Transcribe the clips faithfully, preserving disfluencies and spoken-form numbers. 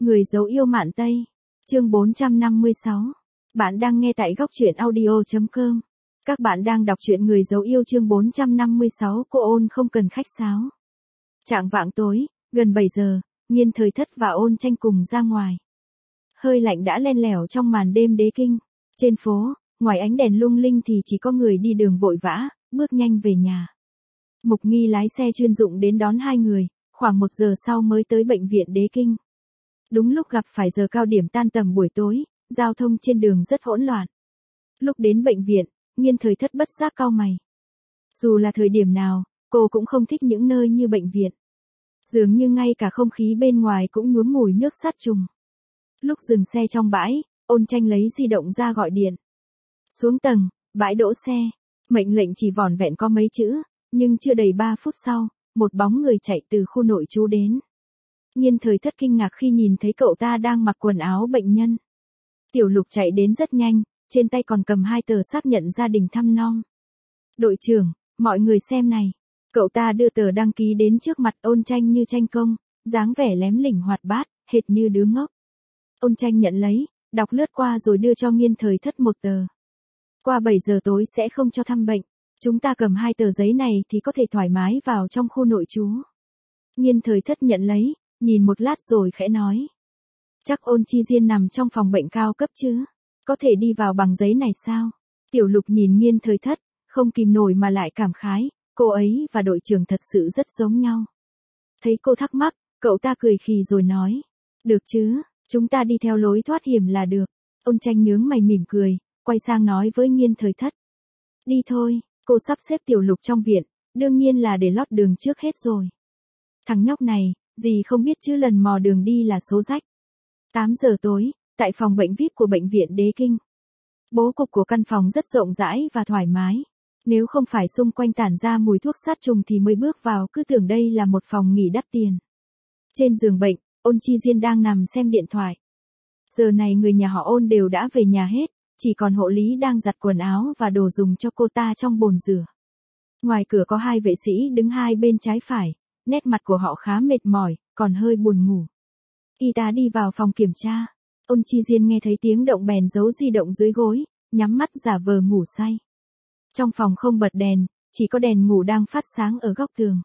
Người dấu yêu Mạn Tây. Chương bốn trăm năm mươi sáu. Bạn đang nghe tại góc truyện audio chấm com. Các bạn đang đọc truyện Người dấu yêu chương bốn trăm năm mươi sáu. Cô Ôn không cần khách sáo. Trạng vạng tối, gần bảy giờ, Nghiên Thời Thất và Ôn Tranh cùng ra ngoài. Hơi lạnh đã len lẻo trong màn đêm Đế Kinh. Trên phố, ngoài ánh đèn lung linh thì chỉ có người đi đường vội vã, bước nhanh về nhà. Mục Nghi lái xe chuyên dụng đến đón hai người, khoảng một giờ sau mới tới bệnh viện Đế Kinh. Đúng lúc gặp phải giờ cao điểm tan tầm buổi tối, giao thông trên đường rất hỗn loạn. Lúc đến bệnh viện, Nghiên Thời Thất bất giác cau mày. Dù là thời điểm nào, cô cũng không thích những nơi như bệnh viện. Dường như ngay cả không khí bên ngoài cũng nhuốm mùi nước sát trùng. Lúc dừng xe trong bãi, Ôn Tranh lấy di động ra gọi điện. Xuống tầng, bãi đỗ xe, mệnh lệnh chỉ vỏn vẹn có mấy chữ, nhưng chưa đầy ba phút sau, một bóng người chạy từ khu nội trú đến. Nghiên Thời Thất kinh ngạc khi nhìn thấy cậu ta đang mặc quần áo bệnh nhân. Tiểu Lục chạy đến rất nhanh, trên tay còn cầm hai tờ xác nhận gia đình thăm nom. Đội trưởng, mọi người xem này. Cậu ta đưa tờ đăng ký đến trước mặt Ôn Tranh như tranh công, dáng vẻ lém lỉnh hoạt bát, hệt như đứa ngốc. Ôn Tranh nhận lấy, đọc lướt qua rồi đưa cho Nghiên Thời Thất một tờ. Qua bảy giờ tối sẽ không cho thăm bệnh. Chúng ta cầm hai tờ giấy này thì có thể thoải mái vào trong khu nội trú. Nghiên Thời Thất nhận lấy, nhìn một lát rồi khẽ nói. Chắc Ôn Chi Diên nằm trong phòng bệnh cao cấp chứ? Có thể đi vào bằng giấy này sao? Tiểu Lục nhìn Nghiên Thời Thất, không kìm nổi mà lại cảm khái, cô ấy và đội trưởng thật sự rất giống nhau. Thấy cô thắc mắc, cậu ta cười khì rồi nói. Được chứ, chúng ta đi theo lối thoát hiểm là được. Ôn Tranh nhướng mày mỉm cười, quay sang nói với Nghiên Thời Thất. Đi thôi, cô sắp xếp Tiểu Lục trong viện, đương nhiên là để lót đường trước hết rồi. Thằng nhóc này, gì không biết chứ lần mò đường đi là số rách. tám giờ tối, tại phòng bệnh vi ai pi của bệnh viện Đế Kinh. Bố cục của căn phòng rất rộng rãi và thoải mái. Nếu không phải xung quanh tản ra mùi thuốc sát trùng thì mới bước vào cứ tưởng đây là một phòng nghỉ đắt tiền. Trên giường bệnh, Ôn Chi Diên đang nằm xem điện thoại. Giờ này người nhà họ Ôn đều đã về nhà hết, chỉ còn hộ lý đang giặt quần áo và đồ dùng cho cô ta trong bồn rửa. Ngoài cửa có hai vệ sĩ đứng hai bên trái phải, nét mặt của họ khá mệt mỏi, còn hơi buồn ngủ. Y tá đi vào phòng kiểm tra. Ôn Chi Diên nghe thấy tiếng động bèn giấu di động dưới gối, nhắm mắt giả vờ ngủ say. Trong phòng không bật đèn, chỉ có đèn ngủ đang phát sáng ở góc tường.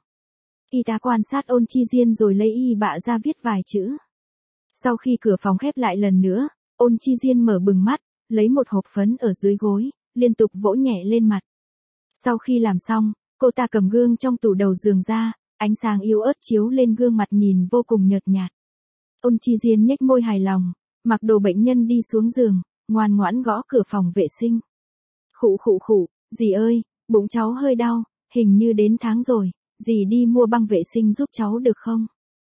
Y tá quan sát Ôn Chi Diên rồi lấy y bạ ra viết vài chữ. Sau khi cửa phòng khép lại lần nữa, Ôn Chi Diên mở bừng mắt, lấy một hộp phấn ở dưới gối, liên tục vỗ nhẹ lên mặt. Sau khi làm xong, cô ta cầm gương trong tủ đầu giường ra, ánh sáng yếu ớt chiếu lên gương mặt nhìn vô cùng nhợt nhạt. Ôn Chi Diên nhếch môi hài lòng, mặc đồ bệnh nhân đi xuống giường, ngoan ngoãn gõ cửa phòng vệ sinh. Khụ khụ khụ, dì ơi, bụng cháu hơi đau, hình như đến tháng rồi, dì đi mua băng vệ sinh giúp cháu được không?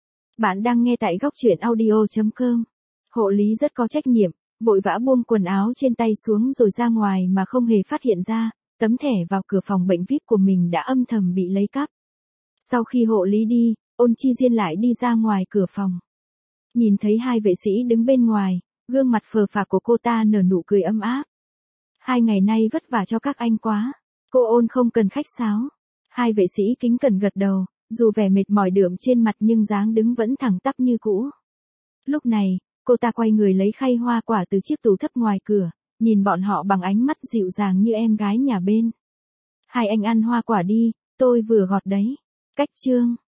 Bạn đang nghe tại góc truyện audio chấm com. Hộ lý rất có trách nhiệm, vội vã buông quần áo trên tay xuống rồi ra ngoài mà không hề phát hiện ra, tấm thẻ vào cửa phòng bệnh vi ai pi của mình đã âm thầm bị lấy cắp. Sau khi hộ lý đi, Ôn Chi Diên lại đi ra ngoài cửa phòng. Nhìn thấy hai vệ sĩ đứng bên ngoài, gương mặt phờ phạc của cô ta nở nụ cười ấm áp. Hai ngày nay vất vả cho các anh quá, cô Ôn không cần khách sáo. Hai vệ sĩ kính cẩn gật đầu, dù vẻ mệt mỏi đượm trên mặt nhưng dáng đứng vẫn thẳng tắp như cũ. Lúc này, cô ta quay người lấy khay hoa quả từ chiếc tủ thấp ngoài cửa, nhìn bọn họ bằng ánh mắt dịu dàng như em gái nhà bên. Hai anh ăn hoa quả đi, tôi vừa gọt đấy. Cách chương.